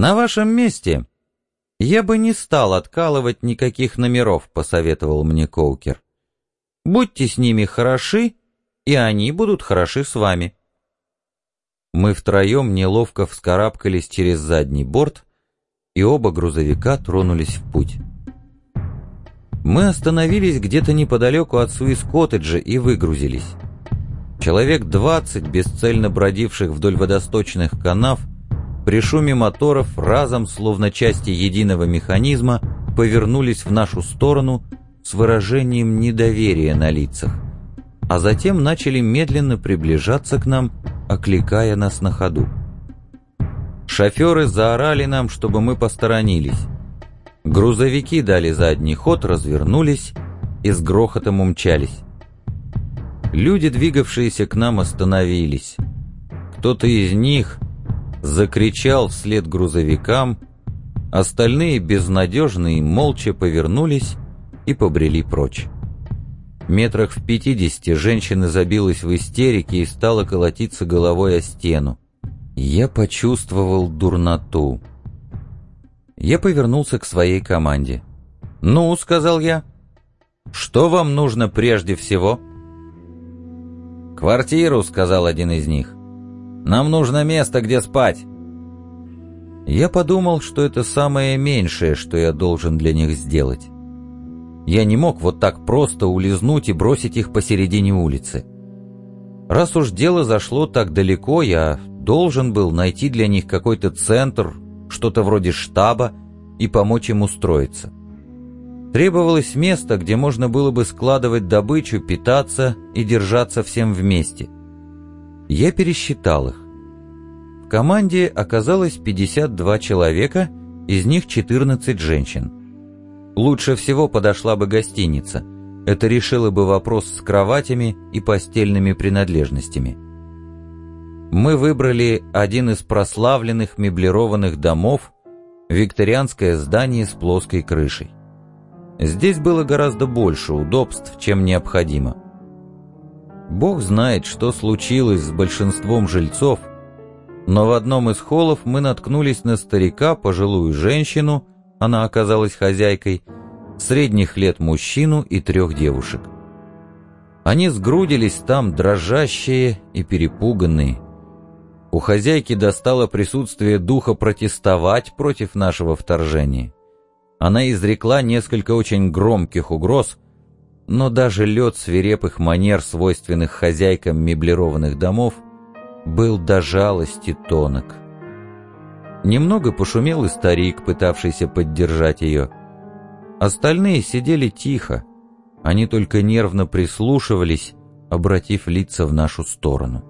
«На вашем месте я бы не стал откалывать никаких номеров», — посоветовал мне Коукер. «Будьте с ними хороши, и они будут хороши с вами». Мы втроем неловко вскарабкались через задний борт, и оба грузовика тронулись в путь. Мы остановились где-то неподалеку от Суис-коттеджа и выгрузились. Человек 20, бесцельно бродивших вдоль водосточных канав, при шуме моторов разом, словно части единого механизма, повернулись в нашу сторону с выражением недоверия на лицах, а затем начали медленно приближаться к нам, окликая нас на ходу. Шоферы заорали нам, чтобы мы посторонились. Грузовики дали задний ход, развернулись и с грохотом умчались. Люди, двигавшиеся к нам, остановились. Кто-то из них закричал вслед грузовикам, остальные безнадежно и молча повернулись и побрели прочь. Метрах в 50 женщина забилась в истерике и стала колотиться головой о стену. Я почувствовал дурноту. Я повернулся к своей команде. «Ну», — сказал я, — «что вам нужно прежде всего?» «Квартиру», — сказал один из них. «Нам нужно место, где спать». Я подумал, что это самое меньшее, что я должен для них сделать. Я не мог вот так просто улизнуть и бросить их посередине улицы. Раз уж дело зашло так далеко, я должен был найти для них какой-то центр, что-то вроде штаба, и помочь им устроиться. Требовалось место, где можно было бы складывать добычу, питаться и держаться всем вместе. Я пересчитал их. В команде оказалось 52 человека, из них 14 женщин. Лучше всего подошла бы гостиница. Это решило бы вопрос с кроватями и постельными принадлежностями. Мы выбрали один из прославленных меблированных домов, викторианское здание с плоской крышей. Здесь было гораздо больше удобств, чем необходимо. Бог знает, что случилось с большинством жильцов, но в одном из холлов мы наткнулись на старика, пожилую женщину, она оказалась хозяйкой, средних лет мужчину и 3 девушек. Они сгрудились там, дрожащие и перепуганные. У хозяйки достало присутствие духа протестовать против нашего вторжения. Она изрекла несколько очень громких угроз, но даже лед свирепых манер, свойственных хозяйкам меблированных домов, был до жалости тонок. Немного пошумел и старик, пытавшийся поддержать ее. Остальные сидели тихо, они только нервно прислушивались, обратив лица в нашу сторону.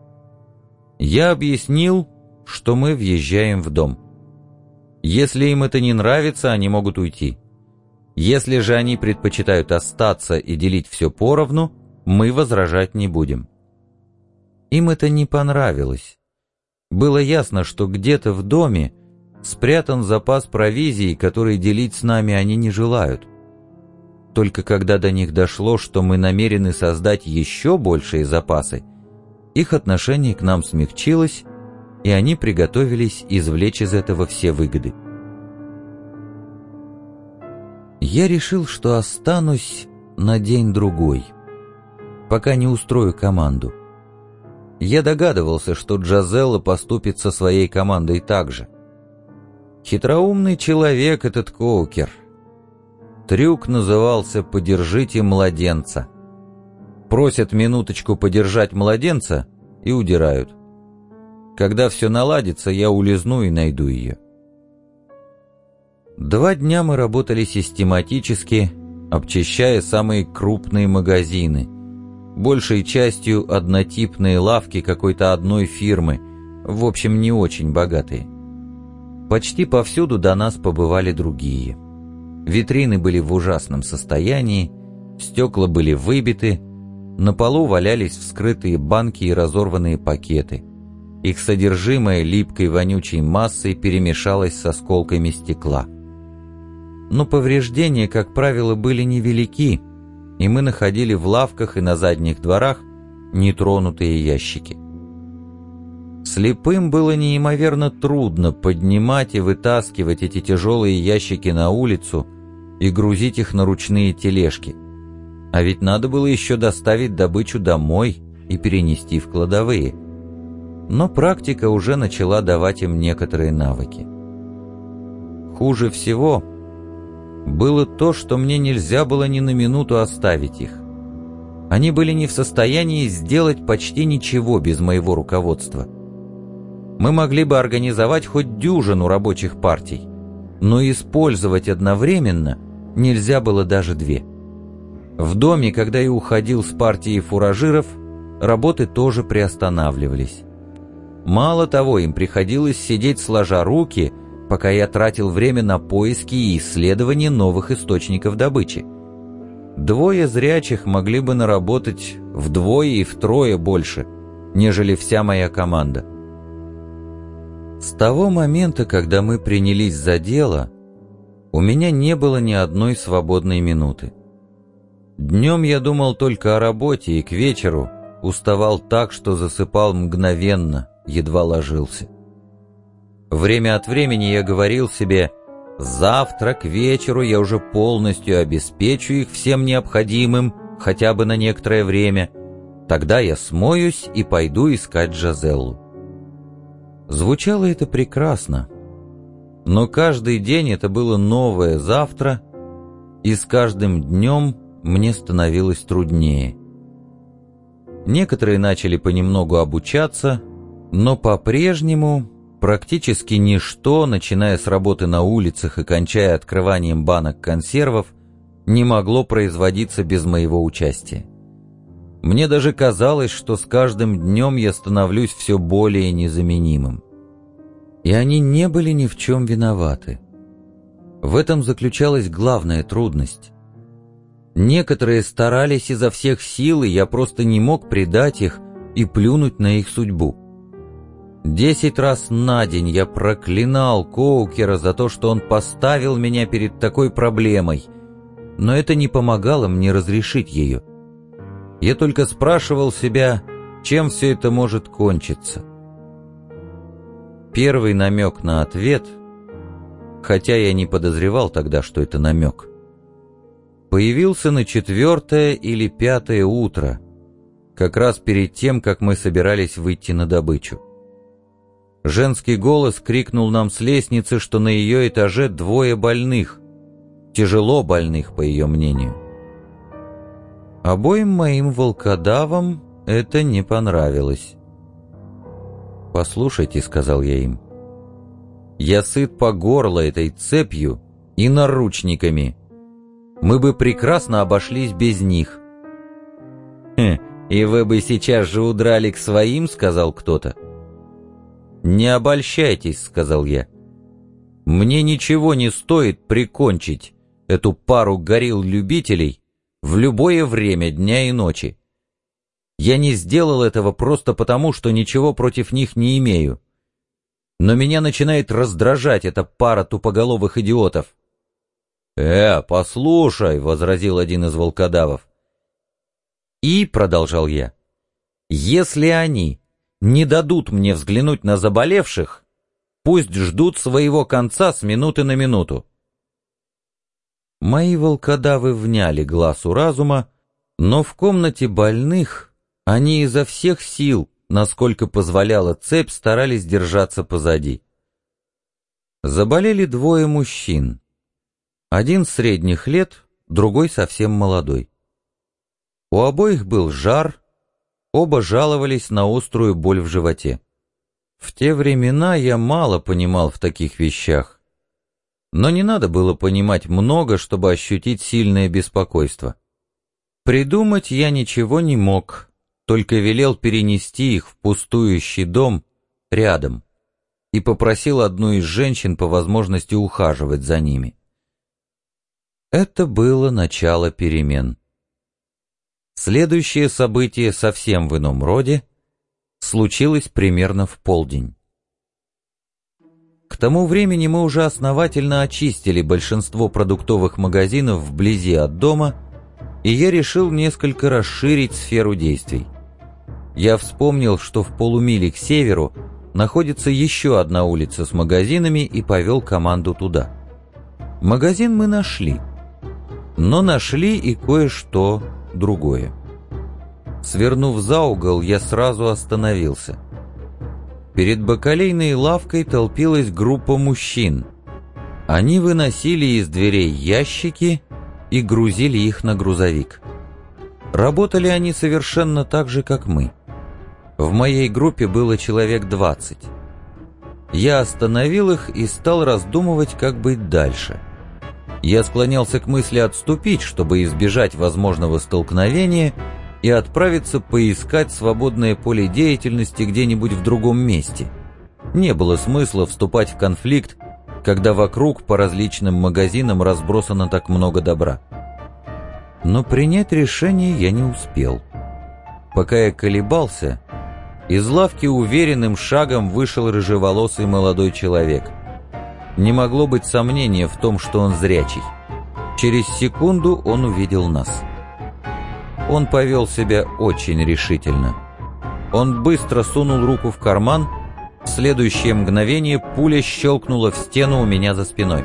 Я объяснил, что мы въезжаем в дом. Если им это не нравится, они могут уйти. Если же они предпочитают остаться и делить все поровну, мы возражать не будем. Им это не понравилось. Было ясно, что где-то в доме спрятан запас провизии, который делить с нами они не желают. Только когда до них дошло, что мы намерены создать еще большие запасы, их отношение к нам смягчилось, и они приготовились извлечь из этого все выгоды. Я решил, что останусь на день-другой, пока не устрою команду. Я догадывался, что Джазелла поступит со своей командой так же. Хитроумный человек этот Коукер. Трюк назывался «Подержите младенца». Просят минуточку подержать младенца и удирают. Когда все наладится, я улизну и найду ее. 2 дня мы работали систематически, обчищая самые крупные магазины, большей частью однотипные лавки какой-то одной фирмы, в общем, не очень богатые. Почти повсюду до нас побывали другие. Витрины были в ужасном состоянии, стекла были выбиты, на полу валялись вскрытые банки и разорванные пакеты. Их содержимое липкой вонючей массой перемешалось с осколками стекла. Но повреждения, как правило, были невелики, и мы находили в лавках и на задних дворах нетронутые ящики. Слепым было неимоверно трудно поднимать и вытаскивать эти тяжелые ящики на улицу и грузить их на ручные тележки. А ведь надо было еще доставить добычу домой и перенести в кладовые. Но практика уже начала давать им некоторые навыки. Хуже всего было то, что мне нельзя было ни на минуту оставить их. Они были не в состоянии сделать почти ничего без моего руководства. Мы могли бы организовать хоть дюжину рабочих партий, но использовать одновременно нельзя было даже 2. В доме, когда я уходил с партией фуражиров, работы тоже приостанавливались. Мало того, им приходилось сидеть сложа руки, пока я тратил время на поиски и исследование новых источников добычи. 2 зрячих могли бы наработать вдвое и втрое больше, нежели вся моя команда. С того момента, когда мы принялись за дело, у меня не было ни одной свободной минуты. Днем я думал только о работе и к вечеру уставал так, что засыпал мгновенно, едва ложился. Время от времени я говорил себе: завтра к вечеру я уже полностью обеспечу их всем необходимым, хотя бы на некоторое время. Тогда я смоюсь и пойду искать Джазеллу. Звучало это прекрасно, но каждый день это было новое завтра, и с каждым днем мне становилось труднее. Некоторые начали понемногу обучаться, но по-прежнему практически ничто, начиная с работы на улицах и кончая открыванием банок консервов, не могло производиться без моего участия. Мне даже казалось, что с каждым днем я становлюсь все более незаменимым. И они не были ни в чем виноваты. В этом заключалась главная трудность. Некоторые старались изо всех сил, и я просто не мог предать их и плюнуть на их судьбу. 10 раз на день я проклинал Коукера за то, что он поставил меня перед такой проблемой, но это не помогало мне разрешить ее. Я только спрашивал себя, чем все это может кончиться. Первый намек на ответ, хотя я не подозревал тогда, что это намек, появился на 4-е или 5-е утро, как раз перед тем, как мы собирались выйти на добычу. Женский голос крикнул нам с лестницы, что на ее этаже 2 больных, тяжело больных, по ее мнению. Обоим моим волкодавам это не понравилось. «Послушайте», — сказал я им, — «я сыт по горло этой цепью и наручниками. Мы бы прекрасно обошлись без них». «И вы бы сейчас же удрали к своим», — сказал кто-то. «Не обольщайтесь», — сказал я. «Мне ничего не стоит прикончить эту пару горилл-любителей в любое время дня и ночи. Я не сделал этого просто потому, что ничего против них не имею. Но меня начинает раздражать эта пара тупоголовых идиотов». «Послушай», — возразил один из волкодавов. «И», — продолжал я, — «если они не дадут мне взглянуть на заболевших, пусть ждут своего конца с минуты на минуту». Мои волкодавы вняли глазу разума, но в комнате больных они изо всех сил, насколько позволяла цепь, старались держаться позади. Заболели 2 мужчин. Один средних лет, другой совсем молодой. У обоих был жар, оба жаловались на острую боль в животе. В те времена я мало понимал в таких вещах, но не надо было понимать много, чтобы ощутить сильное беспокойство. Придумать я ничего не мог, только велел перенести их в пустующий дом рядом и попросил одну из женщин по возможности ухаживать за ними. Это было начало перемен. Следующее событие совсем в ином роде случилось примерно в полдень. К тому времени мы уже основательно очистили большинство продуктовых магазинов вблизи от дома, и я решил несколько расширить сферу действий. Я вспомнил, что в полумиле к северу находится еще одна улица с магазинами, и повел команду туда. Магазин мы нашли, но нашли и кое-что другое. Свернув за угол, я сразу остановился. Перед бакалейной лавкой толпилась группа мужчин. Они выносили из дверей ящики и грузили их на грузовик. Работали они совершенно так же, как мы. В моей группе было человек 20. Я остановил их и стал раздумывать, как быть дальше. Я склонялся к мысли отступить, чтобы избежать возможного столкновения, и отправиться поискать свободное поле деятельности где-нибудь в другом месте. Не было смысла вступать в конфликт, когда вокруг по различным магазинам разбросано так много добра. Но принять решение я не успел. Пока я колебался, из лавки уверенным шагом вышел рыжеволосый молодой человек. Не могло быть сомнения в том, что он зрячий. Через секунду он увидел нас. Он повел себя очень решительно. Он быстро сунул руку в карман. В следующее мгновение пуля щелкнула в стену у меня за спиной.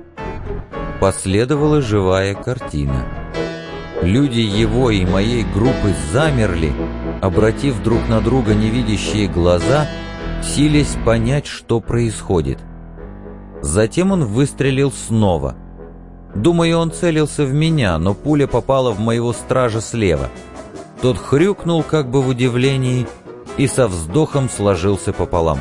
Последовала живая картина. Люди его и моей группы замерли, обратив друг на друга невидящие глаза, силясь понять, что происходит. Затем он выстрелил снова. Думаю, он целился в меня, но пуля попала в моего стража слева. Тот хрюкнул как бы в удивлении и со вздохом сложился пополам.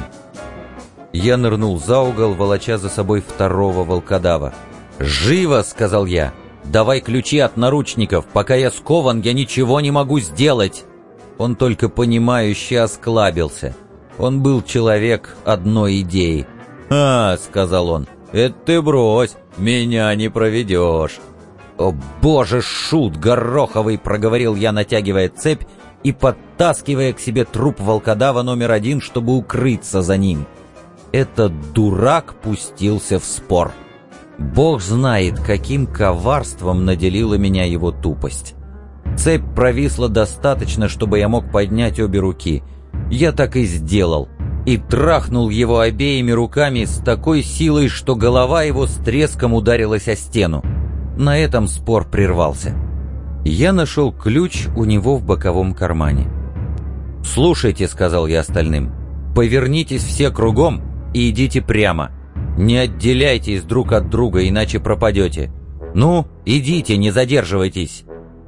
Я нырнул за угол, волоча за собой второго волкодава. «Живо!» — сказал я. «Давай ключи от наручников. Пока я скован, я ничего не могу сделать!» Он только понимающе осклабился. Он был человек одной идеи. «А, — сказал он, — это ты брось, меня не проведешь!» «О, боже, шут гороховый!» — проговорил я, натягивая цепь и подтаскивая к себе труп волкодава номер 1, чтобы укрыться за ним. Этот дурак пустился в спор. Бог знает, каким коварством наделила меня его тупость. Цепь провисла достаточно, чтобы я мог поднять обе руки. Я так и сделал. И трахнул его обеими руками с такой силой, что голова его с треском ударилась о стену. На этом спор прервался. Я нашел ключ у него в боковом кармане. «Слушайте», — сказал я остальным, — «повернитесь все кругом и идите прямо. Не отделяйтесь друг от друга, иначе пропадете. Ну, идите, не задерживайтесь».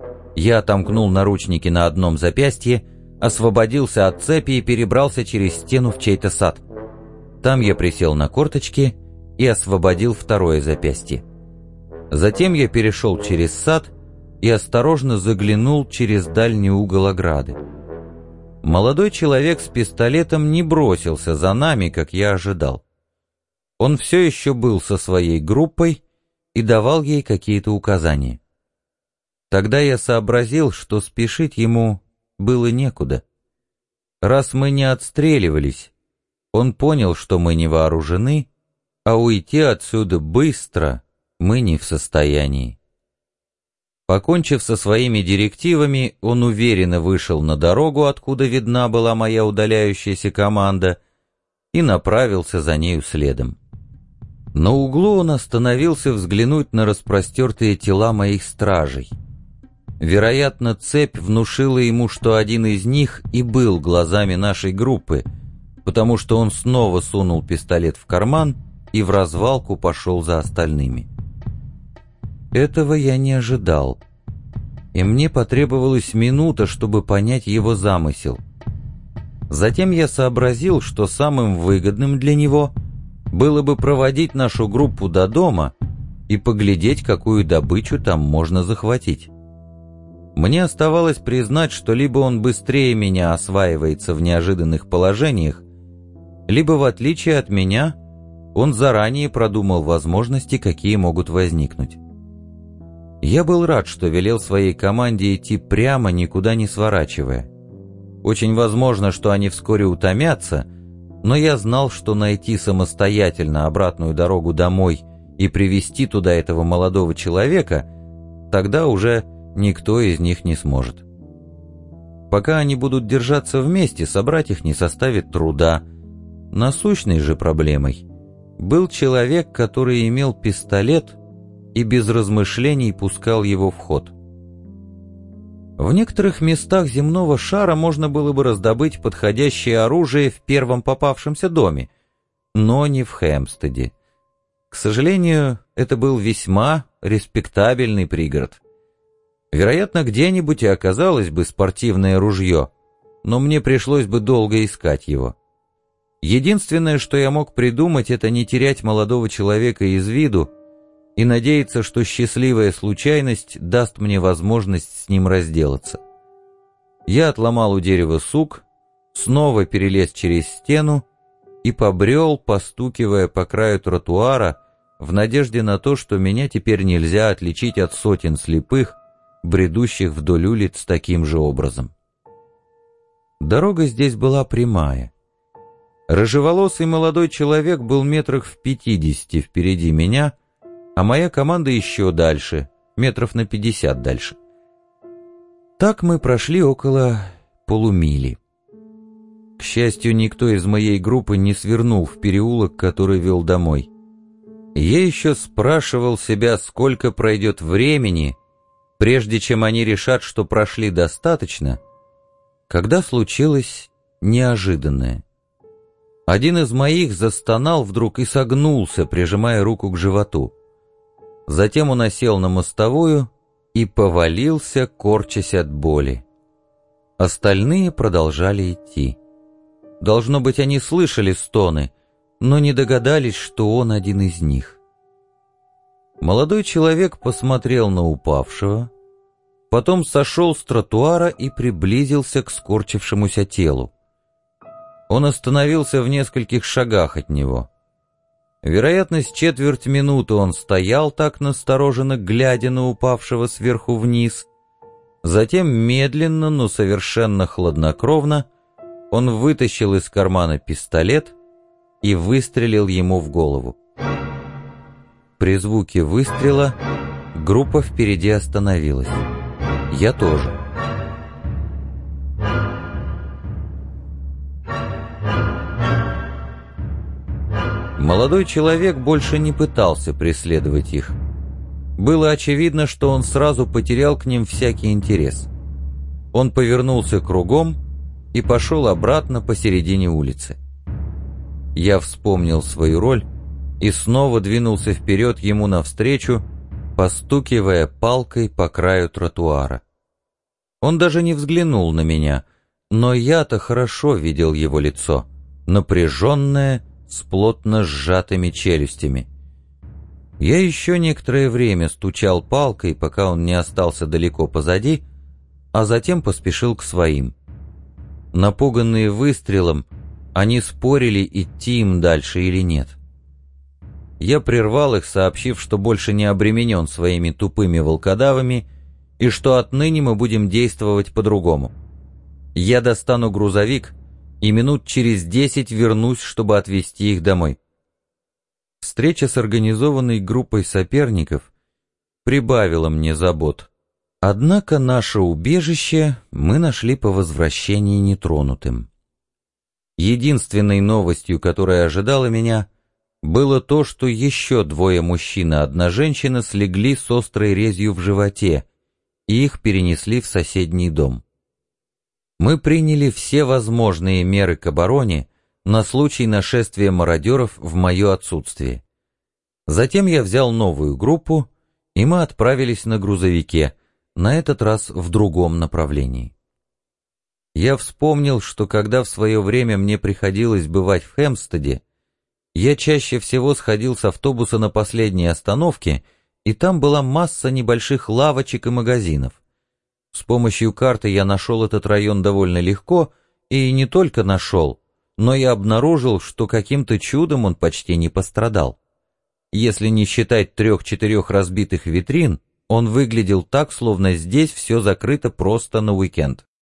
Я отомкнул наручники на одном запястье, освободился от цепи и перебрался через стену в чей-то сад. Там я присел на корточки и освободил второе запястье. Затем я перешел через сад и осторожно заглянул через дальний угол ограды. Молодой человек с пистолетом не бросился за нами, как я ожидал. Он все еще был со своей группой и давал ей какие-то указания. Тогда я сообразил, что спешить ему было некуда. Раз мы не отстреливались, он понял, что мы не вооружены, а уйти отсюда быстро мы не в состоянии. Покончив со своими директивами, он уверенно вышел на дорогу, откуда видна была моя удаляющаяся команда, и направился за нею следом. На углу он остановился взглянуть на распростертые тела моих стражей. Вероятно, цепь внушила ему, что один из них и был глазами нашей группы, потому что он снова сунул пистолет в карман и в развалку пошел за остальными. Этого я не ожидал, и мне потребовалась минута, чтобы понять его замысел. Затем я сообразил, что самым выгодным для него было бы проводить нашу группу до дома и поглядеть, какую добычу там можно захватить. Мне оставалось признать, что либо он быстрее меня осваивается в неожиданных положениях, либо, в отличие от меня, он заранее продумал возможности, какие могут возникнуть. Я был рад, что велел своей команде идти прямо, никуда не сворачивая. Очень возможно, что они вскоре утомятся, но я знал, что найти самостоятельно обратную дорогу домой и привести туда этого молодого человека, тогда уже никто из них не сможет. Пока они будут держаться вместе, собрать их не составит труда, Насущной же проблемой был человек, который имел пистолет и без размышлений пускал его в ход. В некоторых местах земного шара можно было бы раздобыть подходящее оружие в первом попавшемся доме, но не в Хэмпстеде. К сожалению, это был весьма респектабельный пригород. Вероятно, где-нибудь и оказалось бы спортивное ружье, но мне пришлось бы долго искать его. Единственное, что я мог придумать, это не терять молодого человека из виду и надеяться, что счастливая случайность даст мне возможность с ним разделаться. Я отломал у дерева сук, снова перелез через стену и побрел, постукивая по краю тротуара, в надежде на то, что меня теперь нельзя отличить от сотен слепых, бредущих вдоль улиц таким же образом. Дорога здесь была прямая. Рыжеволосый молодой человек был метрах в 50 впереди меня, а моя команда еще дальше, метров на 50 дальше. Так мы прошли около полумили. К счастью, никто из моей группы не свернул в переулок, который вел домой. Я еще спрашивал себя, сколько пройдет времени, прежде чем они решат, что прошли достаточно, когда случилось неожиданное. Один из моих застонал вдруг и согнулся, прижимая руку к животу. Затем он осел на мостовую и повалился, корчась от боли. Остальные продолжали идти. Должно быть, они слышали стоны, но не догадались, что он один из них. Молодой человек посмотрел на упавшего, потом сошел с тротуара и приблизился к скорчившемуся телу. Он остановился в нескольких шагах от него. Вероятно, с четверть минуты он стоял так настороженно, глядя на упавшего сверху вниз. Затем медленно, но совершенно хладнокровно он вытащил из кармана пистолет и выстрелил ему в голову. При звуке выстрела группа впереди остановилась. Я тоже. Молодой человек больше не пытался преследовать их. Было очевидно, что он сразу потерял к ним всякий интерес. Он повернулся кругом и пошел обратно посередине улицы. Я вспомнил свою роль и снова двинулся вперед ему навстречу, постукивая палкой по краю тротуара. Он даже не взглянул на меня, но я-то хорошо видел его лицо, напряженное, с плотно сжатыми челюстями. Я еще некоторое время стучал палкой, пока он не остался далеко позади, а затем поспешил к своим. Напуганные выстрелом, они спорили, идти им дальше или нет. Я прервал их, сообщив, что больше не обременен своими тупыми волкодавами и что отныне мы будем действовать по-другому. Я достану грузовик и минут через 10 вернусь, чтобы отвезти их домой. Встреча с организованной группой соперников прибавила мне забот. Однако наше убежище мы нашли по возвращении нетронутым. Единственной новостью, которая ожидала меня, было то, что еще двое мужчин и одна женщина слегли с острой резью в животе, и их перенесли в соседний дом. Мы приняли все возможные меры к обороне на случай нашествия мародеров в мое отсутствие. Затем я взял новую группу, и мы отправились на грузовике, на этот раз в другом направлении. Я вспомнил, что когда в свое время мне приходилось бывать в Хэмпстеде, я чаще всего сходил с автобуса на последней остановке, и там была масса небольших лавочек и магазинов. С помощью карты я нашел этот район довольно легко, и не только нашел, но и обнаружил, что каким-то чудом он почти не пострадал. Если не считать 3-4 разбитых витрин, он выглядел так, словно здесь все закрыто просто на уикенд.